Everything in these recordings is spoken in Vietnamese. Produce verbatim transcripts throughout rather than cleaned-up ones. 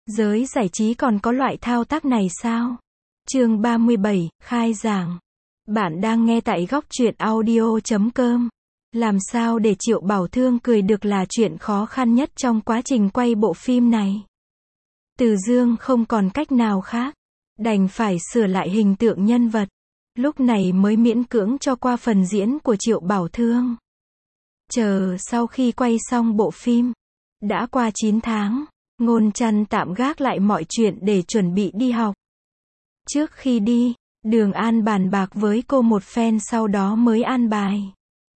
Giới giải trí còn có loại thao tác này sao? Chương ba mươi bảy, khai giảng. Bạn đang nghe tại góc truyện audio chấm com. Làm sao để Triệu Bảo Thương cười được là chuyện khó khăn nhất trong quá trình quay bộ phim này. Từ Dương không còn cách nào khác, đành phải sửa lại hình tượng nhân vật. Lúc này mới miễn cưỡng cho qua phần diễn của Triệu Bảo Thương. Chờ sau khi quay xong bộ phim, đã qua chín tháng, Ngôn Trăn tạm gác lại mọi chuyện để chuẩn bị đi học. Trước khi đi, Đường An bàn bạc với cô một phen sau đó mới an bài.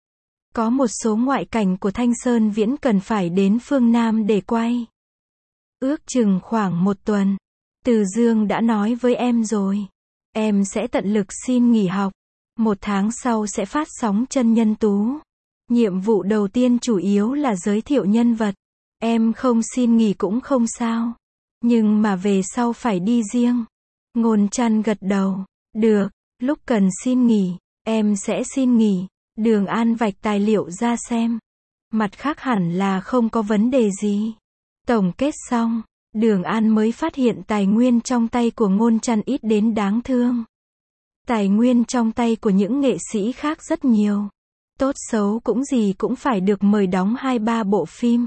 Có một số ngoại cảnh của Thanh Sơn Viễn cần phải đến phương Nam để quay. Ước chừng khoảng một tuần. Từ Dương đã nói với em rồi. Em sẽ tận lực xin nghỉ học. Một tháng sau sẽ phát sóng chân nhân tú. Nhiệm vụ đầu tiên chủ yếu là giới thiệu nhân vật. Em không xin nghỉ cũng không sao. Nhưng mà về sau phải đi riêng. Ngôn Trăn gật đầu. Được, lúc cần xin nghỉ, em sẽ xin nghỉ. Đường An vạch tài liệu ra xem. Mặt khác hẳn là không có vấn đề gì. Tổng kết xong, Đường An mới phát hiện tài nguyên trong tay của Ngôn Trăn ít đến đáng thương. Tài nguyên trong tay của những nghệ sĩ khác rất nhiều. Tốt xấu cũng gì cũng phải được mời đóng hai ba bộ phim.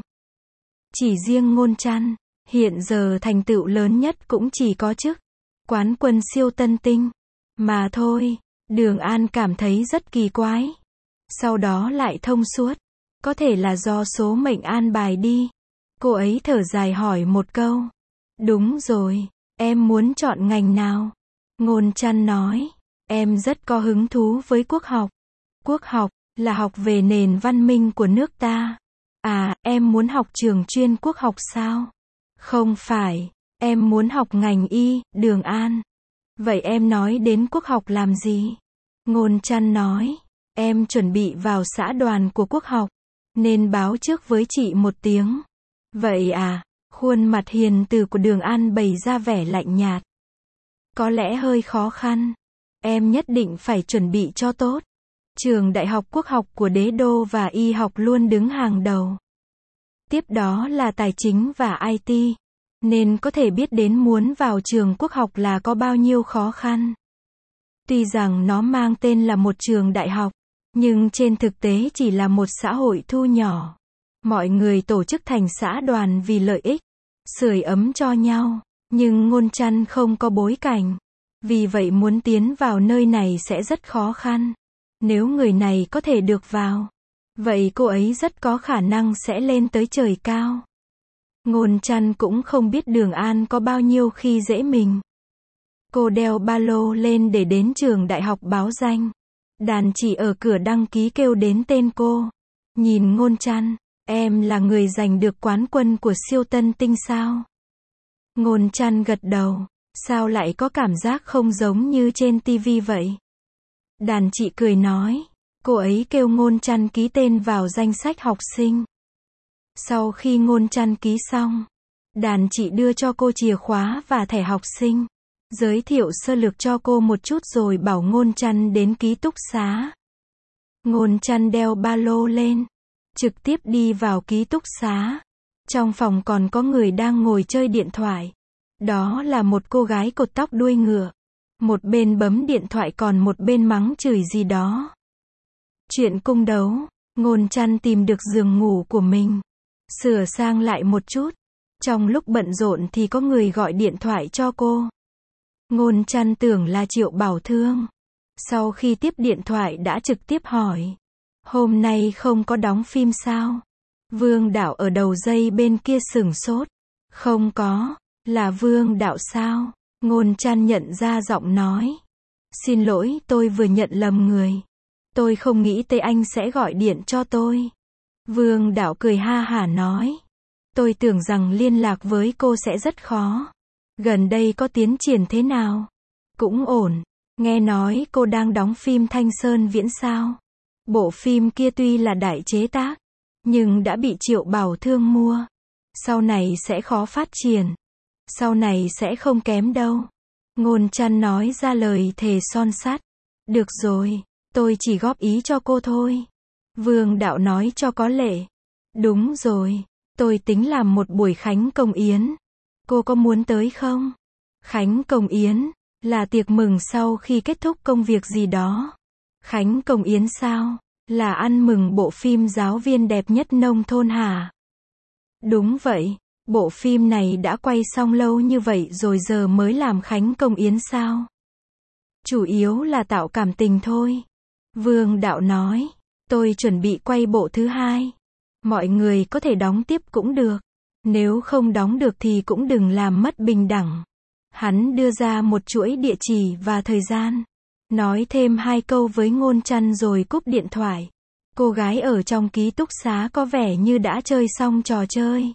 Chỉ riêng Ngôn Trăn, hiện giờ thành tựu lớn nhất cũng chỉ có chức quán quân siêu tân tinh. Mà thôi, Đường An cảm thấy rất kỳ quái. Sau đó lại thông suốt. Có thể là do số mệnh an bài đi. Cô ấy thở dài hỏi một câu. Đúng rồi, em muốn chọn ngành nào? Ngôn Trăn nói, em rất có hứng thú với quốc học. Quốc học, là học về nền văn minh của nước ta. À, em muốn học trường chuyên quốc học sao? Không phải, em muốn học ngành y, Đường An. Vậy em nói đến quốc học làm gì? Ngôn Trăn nói, em chuẩn bị vào xã đoàn của quốc học, nên báo trước với chị một tiếng. Vậy à, khuôn mặt hiền từ của Đường An bày ra vẻ lạnh nhạt. Có lẽ hơi khó khăn. Em nhất định phải chuẩn bị cho tốt. Trường Đại học Quốc học của Đế Đô và y học luôn đứng hàng đầu. Tiếp đó là tài chính và i tê. Nên có thể biết đến muốn vào trường quốc học là có bao nhiêu khó khăn. Tuy rằng nó mang tên là một trường đại học, nhưng trên thực tế chỉ là một xã hội thu nhỏ. Mọi người tổ chức thành xã đoàn vì lợi ích, sưởi ấm cho nhau. Nhưng Ngôn Trăn không có bối cảnh. Vì vậy muốn tiến vào nơi này sẽ rất khó khăn. Nếu người này có thể được vào, vậy cô ấy rất có khả năng sẽ lên tới trời cao. Ngôn Trăn cũng không biết Đường An có bao nhiêu khi dễ mình. Cô đeo ba lô lên để đến trường đại học báo danh. Đàn chị ở cửa đăng ký kêu đến tên cô. Nhìn Ngôn Trăn, em là người giành được quán quân của siêu tân tinh sao? Ngôn Trăn gật đầu. Sao lại có cảm giác không giống như trên tivi vậy? Đàn chị cười nói. Cô ấy kêu Ngôn Trăn ký tên vào danh sách học sinh. Sau khi Ngôn Trăn ký xong, đàn chị đưa cho cô chìa khóa và thẻ học sinh. Giới thiệu sơ lược cho cô một chút rồi bảo Ngôn Trăn đến ký túc xá. Ngôn Trăn đeo ba lô lên, trực tiếp đi vào ký túc xá. Trong phòng còn có người đang ngồi chơi điện thoại. Đó là một cô gái cột tóc đuôi ngựa. Một bên bấm điện thoại còn một bên mắng chửi gì đó. Chuyện cung đấu, Ngôn Trăn tìm được giường ngủ của mình. Sửa sang lại một chút. Trong lúc bận rộn thì có người gọi điện thoại cho cô. Ngôn Trăn tưởng là Triệu Bảo Thương. Sau khi tiếp điện thoại đã trực tiếp hỏi. Hôm nay không có đóng phim sao? Vương Đạo ở đầu dây bên kia sửng sốt. Không có, là Vương Đạo sao? Ngôn Trăn nhận ra giọng nói. Xin lỗi, tôi vừa nhận lầm người. Tôi không nghĩ tới anh sẽ gọi điện cho tôi. Vương Đạo cười ha hả nói. Tôi tưởng rằng liên lạc với cô sẽ rất khó. Gần đây có tiến triển thế nào? Cũng ổn. Nghe nói cô đang đóng phim Thanh Sơn Viễn sao? Bộ phim kia tuy là đại chế tác, nhưng đã bị Triệu Bảo Thương mua. Sau này sẽ khó phát triển. Sau này sẽ không kém đâu. Ngôn Trăn nói ra lời thề son sắt. Được rồi, tôi chỉ góp ý cho cô thôi. Vương Đạo nói cho có lệ. Đúng rồi, tôi tính làm một buổi khánh công yến. Cô có muốn tới không? Khánh công yến, là tiệc mừng sau khi kết thúc công việc gì đó. Khánh công yến sao? Là ăn mừng bộ phim giáo viên đẹp nhất nông thôn hả? Đúng vậy, bộ phim này đã quay xong lâu như vậy rồi giờ mới làm khánh công yến sao? Chủ yếu là tạo cảm tình thôi. Vương Đạo nói, tôi chuẩn bị quay bộ thứ hai. Mọi người có thể đóng tiếp cũng được. Nếu không đóng được thì cũng đừng làm mất bình đẳng. Hắn đưa ra một chuỗi địa chỉ và thời gian. Nói thêm hai câu với Ngôn Trăn rồi cúp điện thoại. Cô gái ở trong ký túc xá có vẻ như đã chơi xong trò chơi.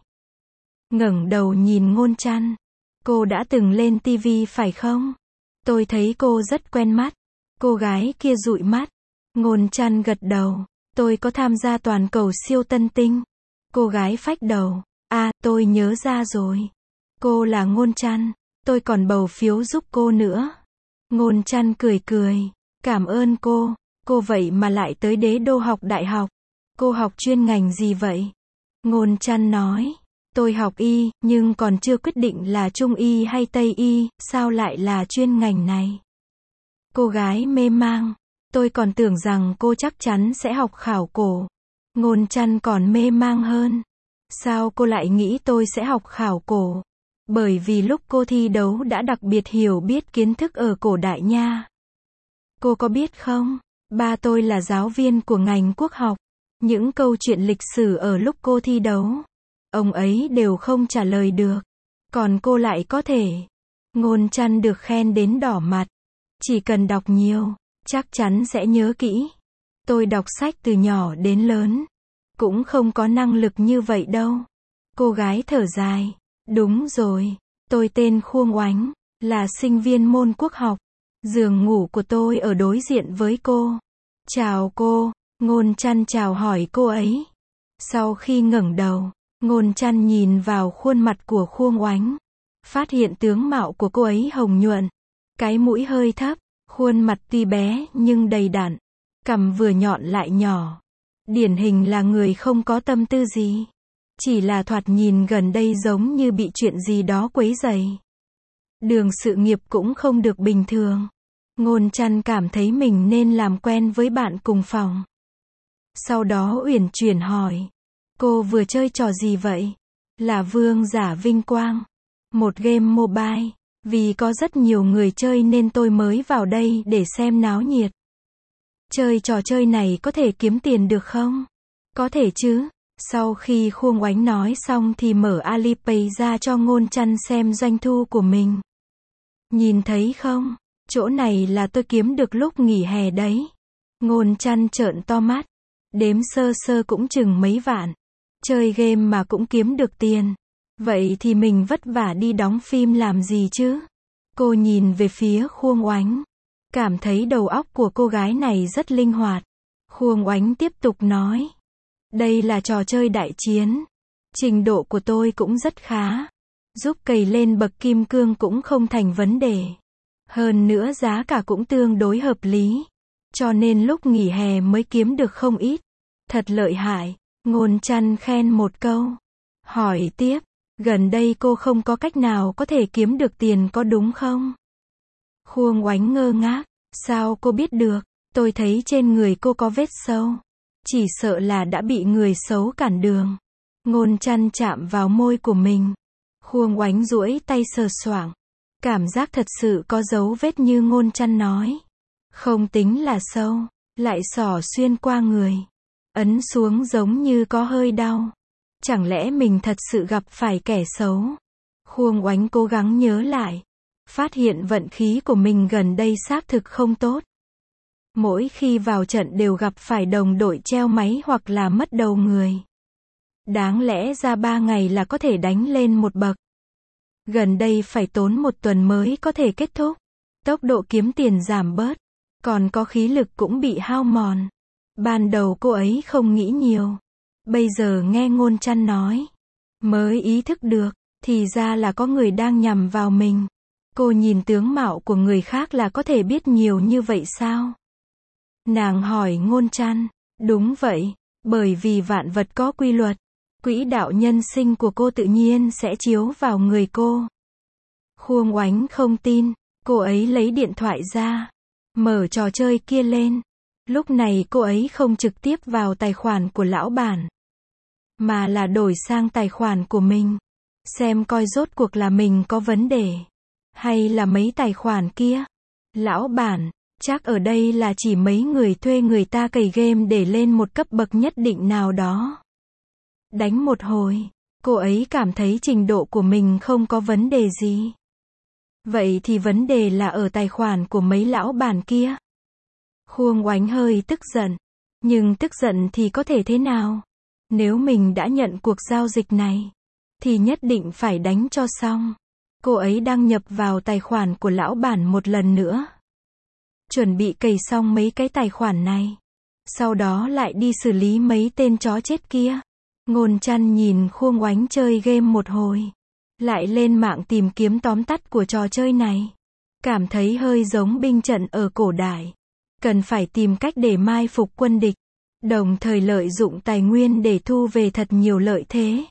Ngẩng đầu nhìn Ngôn Trăn. Cô đã từng lên ti vi phải không? Tôi thấy cô rất quen mắt. Cô gái kia dụi mắt. Ngôn Trăn gật đầu. Tôi có tham gia toàn cầu siêu tân tinh. Cô gái phách đầu. À, tôi nhớ ra rồi. Cô là Ngôn Trăn. Tôi còn bầu phiếu giúp cô nữa. Ngôn Trăn cười cười. Cảm ơn cô. Cô vậy mà lại tới Đế Đô học đại học. Cô học chuyên ngành gì vậy? Ngôn Trăn nói. Tôi học y, nhưng còn chưa quyết định là Trung y hay Tây y, sao lại là chuyên ngành này? Cô gái mê mang. Tôi còn tưởng rằng cô chắc chắn sẽ học khảo cổ. Ngôn Trăn còn mê mang hơn. Sao cô lại nghĩ tôi sẽ học khảo cổ? Bởi vì lúc cô thi đấu đã đặc biệt hiểu biết kiến thức ở cổ đại nha. Cô có biết không? Ba tôi là giáo viên của ngành quốc học. Những câu chuyện lịch sử ở lúc cô thi đấu, ông ấy đều không trả lời được. Còn cô lại có thể. Ngôn Trăn được khen đến đỏ mặt. Chỉ cần đọc nhiều, chắc chắn sẽ nhớ kỹ. Tôi đọc sách từ nhỏ đến lớn. Cũng không có năng lực như vậy đâu. Cô gái thở dài. Đúng rồi. Tôi tên Khuông Oánh. Là sinh viên môn quốc học. Giường ngủ của tôi ở đối diện với cô. Chào cô. Ngôn Trăn chào hỏi cô ấy. Sau khi ngẩng đầu, Ngôn Trăn nhìn vào khuôn mặt của Khuông Oánh. Phát hiện tướng mạo của cô ấy hồng nhuận. Cái mũi hơi thấp. Khuôn mặt tuy bé nhưng đầy đặn. Cằm vừa nhọn lại nhỏ. Điển hình là người không có tâm tư gì. Chỉ là thoạt nhìn gần đây giống như bị chuyện gì đó quấy rầy. Đường sự nghiệp cũng không được bình thường. Ngôn Trăn cảm thấy mình nên làm quen với bạn cùng phòng. Sau đó uyển chuyển hỏi. Cô vừa chơi trò gì vậy? Là Vương giả vinh quang. Một game mobile. Vì có rất nhiều người chơi nên tôi mới vào đây để xem náo nhiệt. Chơi trò chơi này có thể kiếm tiền được không? Có thể chứ. Sau khi Khuông Oánh nói xong thì mở Alipay ra cho Ngôn Trăn xem doanh thu của mình. Nhìn thấy không? Chỗ này là tôi kiếm được lúc nghỉ hè đấy. Ngôn Trăn trợn to mắt. Đếm sơ sơ cũng chừng mấy vạn. Chơi game mà cũng kiếm được tiền. Vậy thì mình vất vả đi đóng phim làm gì chứ? Cô nhìn về phía Khuông Oánh. Cảm thấy đầu óc của cô gái này rất linh hoạt. Khuông Oánh tiếp tục nói. Đây là trò chơi đại chiến. Trình độ của tôi cũng rất khá. Giúp cày lên bậc kim cương cũng không thành vấn đề. Hơn nữa giá cả cũng tương đối hợp lý. Cho nên lúc nghỉ hè mới kiếm được không ít. Thật lợi hại. Ngôn Trăn khen một câu. Hỏi tiếp. Gần đây cô không có cách nào có thể kiếm được tiền có đúng không? Khuông Oánh ngơ ngác. Sao cô biết được? Tôi thấy trên người cô có vết sâu. Chỉ sợ là đã bị người xấu cản đường. Ngôn Trăn chạm vào môi của mình. Khuông Oánh duỗi tay sờ soạng. Cảm giác thật sự có dấu vết như Ngôn Trăn nói. Không tính là sâu. Lại xỏ xuyên qua người. Ấn xuống giống như có hơi đau. Chẳng lẽ mình thật sự gặp phải kẻ xấu? Khuông Oánh cố gắng nhớ lại. Phát hiện vận khí của mình gần đây xác thực không tốt. Mỗi khi vào trận đều gặp phải đồng đội treo máy hoặc là mất đầu người. Đáng lẽ ra ba ngày là có thể đánh lên một bậc. Gần đây phải tốn một tuần mới có thể kết thúc. Tốc độ kiếm tiền giảm bớt. Còn có khí lực cũng bị hao mòn. Ban đầu cô ấy không nghĩ nhiều. Bây giờ nghe Ngôn Trăn nói. Mới ý thức được. Thì ra là có người đang nhằm vào mình. Cô nhìn tướng mạo của người khác là có thể biết nhiều như vậy sao? Nàng hỏi Ngôn Trăn. Đúng vậy. Bởi vì vạn vật có quy luật. Quỹ đạo nhân sinh của cô tự nhiên sẽ chiếu vào người cô. Khuông Oánh không tin, cô ấy lấy điện thoại ra, mở trò chơi kia lên. Lúc này cô ấy không trực tiếp vào tài khoản của lão bản, mà là đổi sang tài khoản của mình, xem coi rốt cuộc là mình có vấn đề, hay là mấy tài khoản kia. Lão bản, chắc ở đây là chỉ mấy người thuê người ta cày game để lên một cấp bậc nhất định nào đó. Đánh một hồi, cô ấy cảm thấy trình độ của mình không có vấn đề gì. Vậy thì vấn đề là ở tài khoản của mấy lão bản kia. Khuông Oánh hơi tức giận. Nhưng tức giận thì có thể thế nào? Nếu mình đã nhận cuộc giao dịch này, thì nhất định phải đánh cho xong. Cô ấy đăng nhập vào tài khoản của lão bản một lần nữa. Chuẩn bị cày xong mấy cái tài khoản này. Sau đó lại đi xử lý mấy tên chó chết kia. Ngôn Chăn nhìn Khuông Oánh chơi game một hồi. Lại lên mạng tìm kiếm tóm tắt của trò chơi này. Cảm thấy hơi giống binh trận ở cổ đại. Cần phải tìm cách để mai phục quân địch. Đồng thời lợi dụng tài nguyên để thu về thật nhiều lợi thế.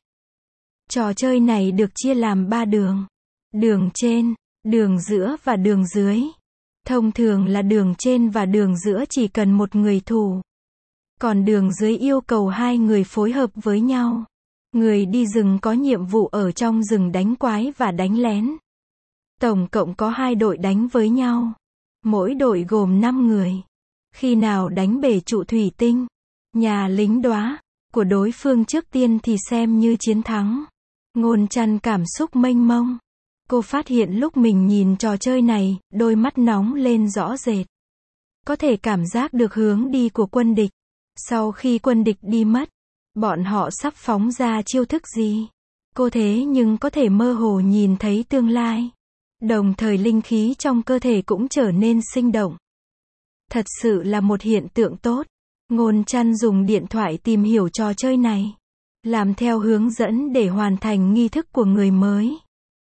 Trò chơi này được chia làm ba đường. Đường trên, đường giữa và đường dưới. Thông thường là đường trên và đường giữa chỉ cần một người thủ. Còn đường dưới yêu cầu hai người phối hợp với nhau. Người đi rừng có nhiệm vụ ở trong rừng đánh quái và đánh lén. Tổng cộng có hai đội đánh với nhau. Mỗi đội gồm năm người. Khi nào đánh bể trụ thủy tinh, nhà lính đóa của đối phương trước tiên thì xem như chiến thắng. Ngôn Chăn cảm xúc mênh mông. Cô phát hiện lúc mình nhìn trò chơi này, đôi mắt nóng lên rõ rệt. Có thể cảm giác được hướng đi của quân địch. Sau khi quân địch đi mất, bọn họ sắp phóng ra chiêu thức gì? Cô thế nhưng có thể mơ hồ nhìn thấy tương lai. Đồng thời linh khí trong cơ thể cũng trở nên sinh động. Thật sự là một hiện tượng tốt. Ngôn Chăn dùng điện thoại tìm hiểu trò chơi này. Làm theo hướng dẫn để hoàn thành nghi thức của người mới.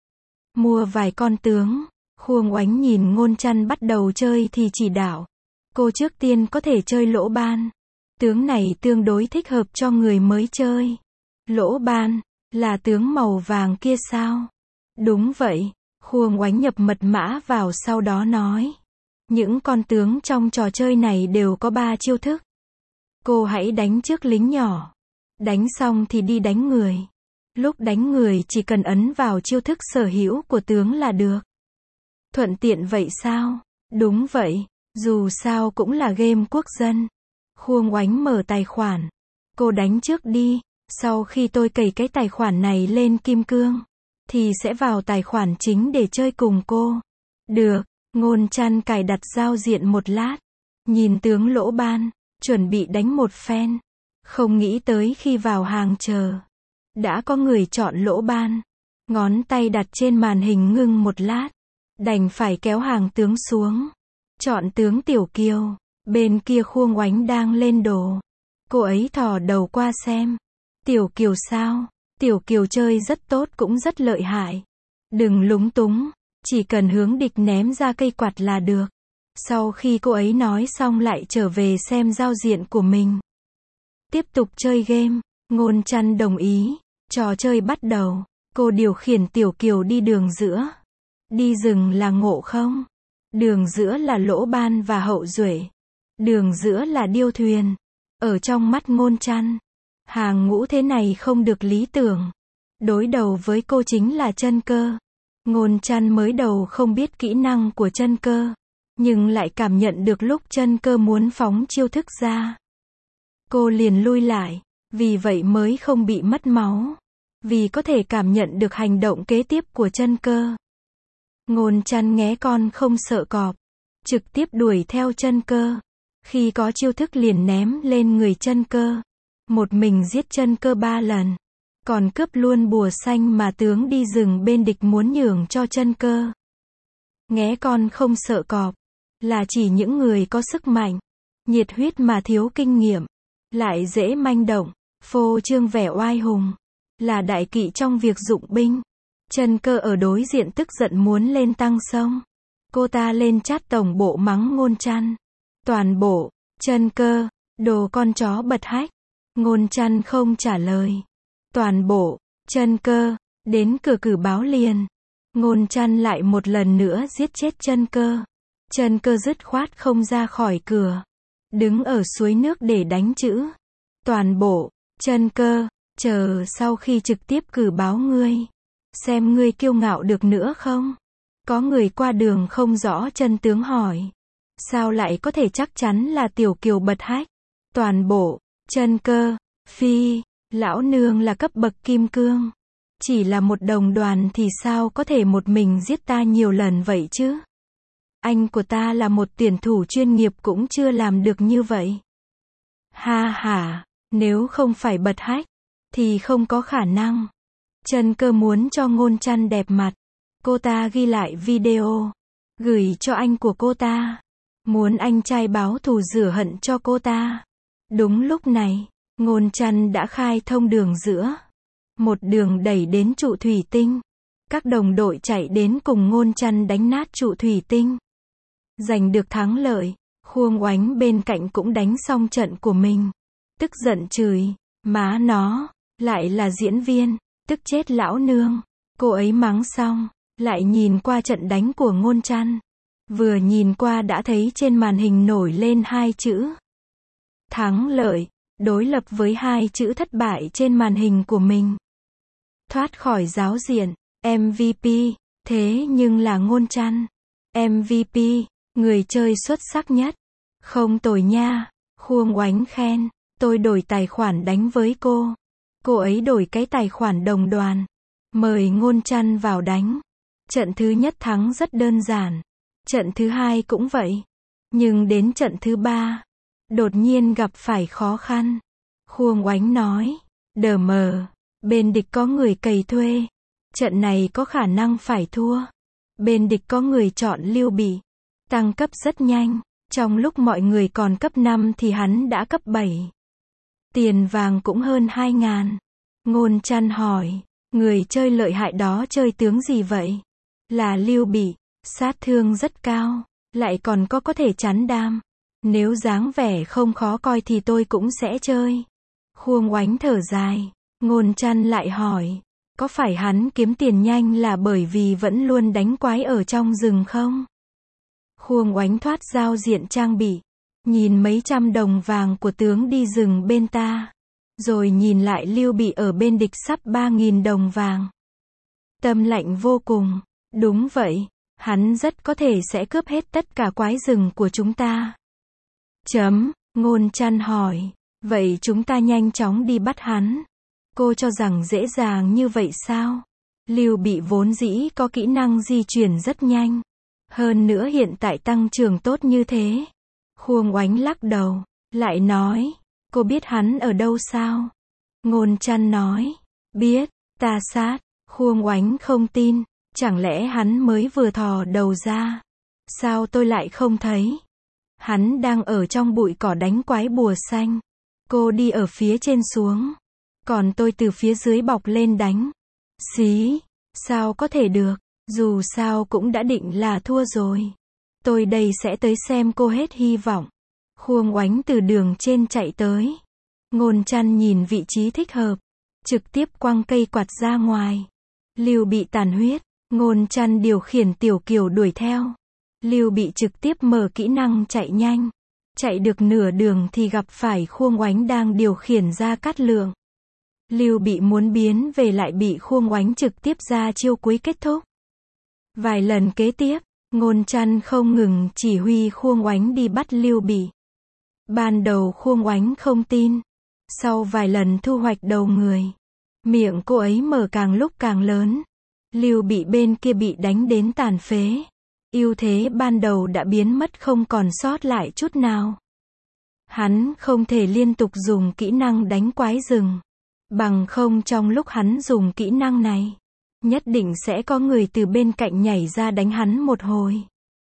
Mua vài con tướng. Khuông Oánh nhìn Ngôn Chăn bắt đầu chơi thì chỉ đạo. Cô trước tiên có thể chơi Lỗ Ban. Tướng này tương đối thích hợp cho người mới chơi. Lỗ Ban, là tướng màu vàng kia sao? Đúng vậy. Khuông Oánh nhập mật mã vào sau đó nói. Những con tướng trong trò chơi này đều có ba chiêu thức. Cô hãy đánh trước lính nhỏ. Đánh xong thì đi đánh người. Lúc đánh người chỉ cần ấn vào chiêu thức sở hữu của tướng là được. Thuận tiện vậy sao? Đúng vậy. Dù sao cũng là game quốc dân. Khuông Oánh mở tài khoản. Cô đánh trước đi. Sau khi tôi cày cái tài khoản này lên kim cương, thì sẽ vào tài khoản chính để chơi cùng cô. Được. Ngôn Chăn cài đặt giao diện một lát. Nhìn tướng Lỗ Ban. Chuẩn bị đánh một phen. Không nghĩ tới khi vào hàng chờ. Đã có người chọn Lỗ Ban. Ngón tay đặt trên màn hình ngưng một lát. Đành phải kéo hàng tướng xuống. Chọn tướng Tiểu Kiều. Bên kia Khuông Oánh đang lên đồ. Cô ấy thò đầu qua xem. Tiểu Kiều sao? Tiểu Kiều chơi rất tốt cũng rất lợi hại. Đừng lúng túng. Chỉ cần hướng địch ném ra cây quạt là được. Sau khi cô ấy nói xong lại trở về xem giao diện của mình. Tiếp tục chơi game. Ngôn Chăn đồng ý. Trò chơi bắt đầu. Cô điều khiển Tiểu Kiều đi đường giữa. Đi rừng là Ngộ Không. Đường giữa là Lỗ Ban và Hậu Duệ. Đường giữa là Điêu Thuyền. Ở trong mắt Ngôn Chăn, hàng ngũ thế này không được lý tưởng. Đối đầu với cô chính là Chân Cơ. Ngôn Chăn mới đầu không biết kỹ năng của Chân Cơ, nhưng lại cảm nhận được lúc Chân Cơ muốn phóng chiêu thức ra. Cô liền lui lại, vì vậy mới không bị mất máu. Vì có thể cảm nhận được hành động kế tiếp của Chân Cơ. Ngôn Chăn nghé con không sợ cọp, trực tiếp đuổi theo Chân Cơ. Khi có chiêu thức liền ném lên người Chân Cơ. Một mình giết Chân Cơ ba lần. Còn cướp luôn bùa xanh mà tướng đi rừng bên địch muốn nhường cho Chân Cơ. Nghé con không sợ cọp là chỉ những người có sức mạnh, nhiệt huyết mà thiếu kinh nghiệm, lại dễ manh động, phô trương vẻ oai hùng, là đại kỵ trong việc dụng binh. Chân Cơ ở đối diện tức giận muốn lên tăng sông. Cô ta lên chat tổng bộ mắng Ngôn Chăn. Toàn bộ, Chân Cơ, đồ con chó bật hách. Ngôn Chăn không trả lời. Toàn bộ, chân cơ, đến cửa cử báo liền. Ngôn Trăn lại một lần nữa giết chết chân cơ. Chân cơ dứt khoát không ra khỏi cửa. Đứng ở suối nước để đánh chữ. Toàn bộ, chân cơ, chờ sau khi trực tiếp cử báo ngươi. Xem ngươi kiêu ngạo được nữa không? Có người qua đường không rõ chân tướng hỏi. Sao lại có thể chắc chắn là Tiểu Kiều bật hách? Toàn bộ, chân cơ, phi, lão nương là cấp bậc kim cương. Chỉ là một đồng đoàn thì sao có thể một mình giết ta nhiều lần vậy chứ? Anh của ta là một tuyển thủ chuyên nghiệp cũng chưa làm được như vậy. Ha ha, nếu không phải bật hách, thì không có khả năng. Chân cơ muốn cho Ngôn Trăn đẹp mặt. Cô ta ghi lại video, gửi cho anh của cô ta. Muốn anh trai báo thù rửa hận cho cô ta. Đúng lúc này, Ngôn Trăn đã khai thông đường giữa. Một đường đẩy đến trụ thủy tinh. Các đồng đội chạy đến cùng Ngôn Trăn đánh nát trụ thủy tinh. Giành được thắng lợi, Khuông Oánh bên cạnh cũng đánh xong trận của mình. Tức giận chửi, má nó, lại là diễn viên, tức chết lão nương. Cô ấy mắng xong, lại nhìn qua trận đánh của Ngôn Trăn. Vừa nhìn qua đã thấy trên màn hình nổi lên hai chữ thắng lợi, đối lập với hai chữ thất bại trên màn hình của mình. Thoát khỏi giáo diện, em vê pê, thế nhưng là Ngôn Trăn. em vê pê, người chơi xuất sắc nhất. Không tồi nha, Khuông Oánh khen, tôi đổi tài khoản đánh với cô. Cô ấy đổi cái tài khoản đồng đoàn. Mời Ngôn Trăn vào đánh. Trận thứ nhất thắng rất đơn giản. Trận thứ hai cũng vậy. Nhưng đến trận thứ ba, đột nhiên gặp phải khó khăn. Khuông Oánh nói, đờ mờ, bên địch có người cày thuê. Trận này có khả năng phải thua. Bên địch có người chọn Lưu Bị. Tăng cấp rất nhanh. Trong lúc mọi người còn cấp năm thì hắn đã cấp bảy. Tiền vàng cũng hơn hai ngàn. Ngôn Trăn hỏi, người chơi lợi hại đó chơi tướng gì vậy? Là Lưu Bị, sát thương rất cao, lại còn có có thể chắn đam. Nếu dáng vẻ không khó coi thì tôi cũng sẽ chơi. Khuông Oánh thở dài. Ngôn Trăn lại hỏi, có phải hắn kiếm tiền nhanh là bởi vì vẫn luôn đánh quái ở trong rừng không? Khuông Oánh thoát giao diện trang bị, nhìn mấy trăm đồng vàng của tướng đi rừng bên ta, rồi nhìn lại Lưu Bị ở bên địch sắp ba nghìn đồng vàng. Tâm lạnh vô cùng, đúng vậy, hắn rất có thể sẽ cướp hết tất cả quái rừng của chúng ta. Chấm, Ngôn Trăn hỏi, vậy chúng ta nhanh chóng đi bắt hắn. Cô cho rằng dễ dàng như vậy sao? Lưu Bị vốn dĩ có kỹ năng di chuyển rất nhanh. Hơn nữa hiện tại tăng trưởng tốt như thế. Khuông Oánh lắc đầu, lại nói, cô biết hắn ở đâu sao? Ngôn Trăn nói, biết, ta sát. Khuông Oánh không tin, chẳng lẽ hắn mới vừa thò đầu ra? Sao tôi lại không thấy? Hắn đang ở trong bụi cỏ đánh quái bùa xanh. Cô đi ở phía trên xuống, còn tôi từ phía dưới bọc lên đánh. Xí, sao có thể được? Dù sao cũng đã định là thua rồi. Tôi đây sẽ tới xem cô hết hy vọng. Khuông Oánh từ đường trên chạy tới. Ngôn Trăn nhìn vị trí thích hợp, trực tiếp quăng cây quạt ra ngoài. Lưu Bị tàn huyết, Ngôn Trăn điều khiển Tiểu Kiều đuổi theo. Lưu Bị trực tiếp mở kỹ năng chạy nhanh. Chạy được nửa đường thì gặp phải Khuông Oánh đang điều khiển Gia Cát Lượng. Lưu Bị muốn biến về lại bị Khuông Oánh trực tiếp ra chiêu cuối kết thúc. Vài lần kế tiếp, Ngôn Trăn không ngừng chỉ huy Khuông Oánh đi bắt Lưu Bị. Ban đầu Khuông Oánh không tin. Sau vài lần thu hoạch đầu người, miệng cô ấy mở càng lúc càng lớn. Lưu Bị bên kia bị đánh đến tàn phế. Ưu thế ban đầu đã biến mất không còn sót lại chút nào. Hắn không thể liên tục dùng kỹ năng đánh quái rừng. Bằng không trong lúc hắn dùng kỹ năng này, nhất định sẽ có người từ bên cạnh nhảy ra đánh hắn một hồi.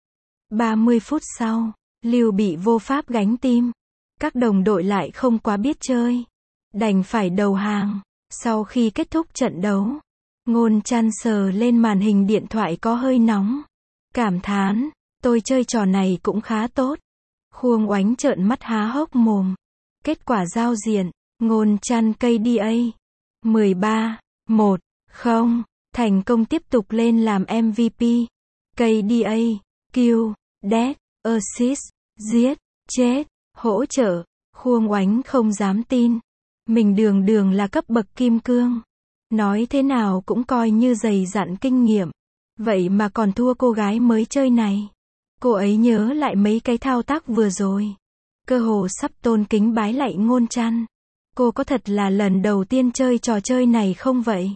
ba mươi phút sau, Lưu Bị vô pháp gánh tim. Các đồng đội lại không quá biết chơi, đành phải đầu hàng. Sau khi kết thúc trận đấu, Ngôn Trăn sờ lên màn hình điện thoại có hơi nóng. Cảm thán, tôi chơi trò này cũng khá tốt. Khuông Oánh trợn mắt há hốc mồm. Kết quả giao diện, Ngôn Trăn ca đê a, mười ba, một, không, thành công tiếp tục lên làm em vê pê. ca đê a, Q, Death, Assist, giết, chết, hỗ trợ. Khuông Oánh không dám tin. Mình đường đường là cấp bậc kim cương. Nói thế nào cũng coi như dày dặn kinh nghiệm. Vậy mà còn thua cô gái mới chơi này. Cô ấy nhớ lại mấy cái thao tác vừa rồi. Cơ hồ sắp tôn kính bái lạy Ngôn Trăn. Cô có thật là lần đầu tiên chơi trò chơi này không vậy?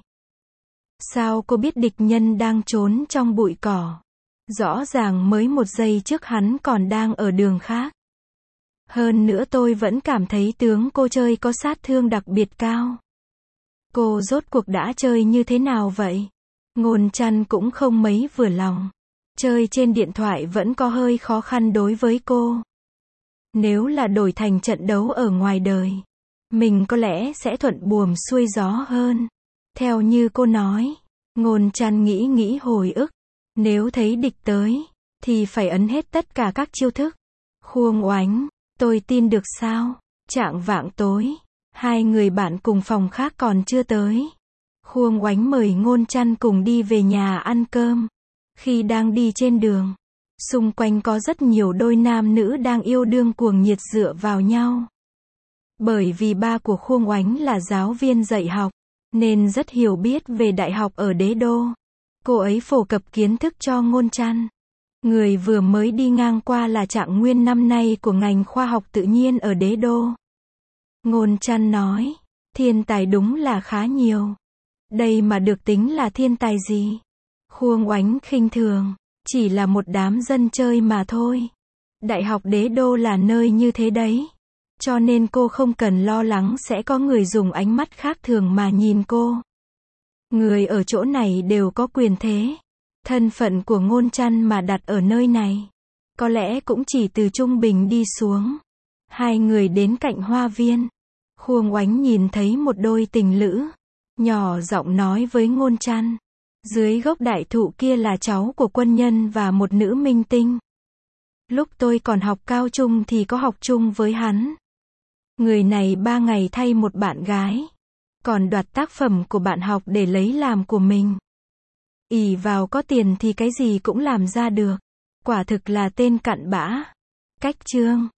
Sao cô biết địch nhân đang trốn trong bụi cỏ? Rõ ràng mới một giây trước hắn còn đang ở đường khác. Hơn nữa tôi vẫn cảm thấy tướng cô chơi có sát thương đặc biệt cao. Cô rốt cuộc đã chơi như thế nào vậy? Ngôn Trăn cũng không mấy vừa lòng. Chơi trên điện thoại vẫn có hơi khó khăn đối với cô. Nếu là đổi thành trận đấu ở ngoài đời, mình có lẽ sẽ thuận buồm xuôi gió hơn. Theo như cô nói, Ngôn Trăn nghĩ nghĩ hồi ức. Nếu thấy địch tới, thì phải ấn hết tất cả các chiêu thức. Khuông Oánh, tôi tin được sao? Chạng vạng tối, hai người bạn cùng phòng khác còn chưa tới. Khuông Oánh mời Ngôn Trăn cùng đi về nhà ăn cơm. Khi đang đi trên đường, xung quanh có rất nhiều đôi nam nữ đang yêu đương cuồng nhiệt dựa vào nhau. Bởi vì ba của Khuông Oánh là giáo viên dạy học, nên rất hiểu biết về đại học ở Đế Đô. Cô ấy phổ cập kiến thức cho Ngôn Trăn. Người vừa mới đi ngang qua là trạng nguyên năm nay của ngành khoa học tự nhiên ở Đế Đô. Ngôn Trăn nói, thiên tài đúng là khá nhiều. Đây mà được tính là thiên tài gì? Khuông Oánh khinh thường, chỉ là một đám dân chơi mà thôi. Đại học Đế Đô là nơi như thế đấy. Cho nên cô không cần lo lắng sẽ có người dùng ánh mắt khác thường mà nhìn cô. Người ở chỗ này đều có quyền thế. Thân phận của Ngôn Trăn mà đặt ở nơi này, có lẽ cũng chỉ từ trung bình đi xuống. Hai người đến cạnh hoa viên. Khuông Oánh nhìn thấy một đôi tình lữ. Nhỏ giọng nói với Ngôn Trăn. Dưới gốc đại thụ kia là cháu của quân nhân và một nữ minh tinh. Lúc tôi còn học cao trung thì có học chung với hắn. Người này ba ngày thay một bạn gái. Còn đoạt tác phẩm của bạn học để lấy làm của mình. Ỷ vào có tiền thì cái gì cũng làm ra được. Quả thực là tên cặn bã. Cách chương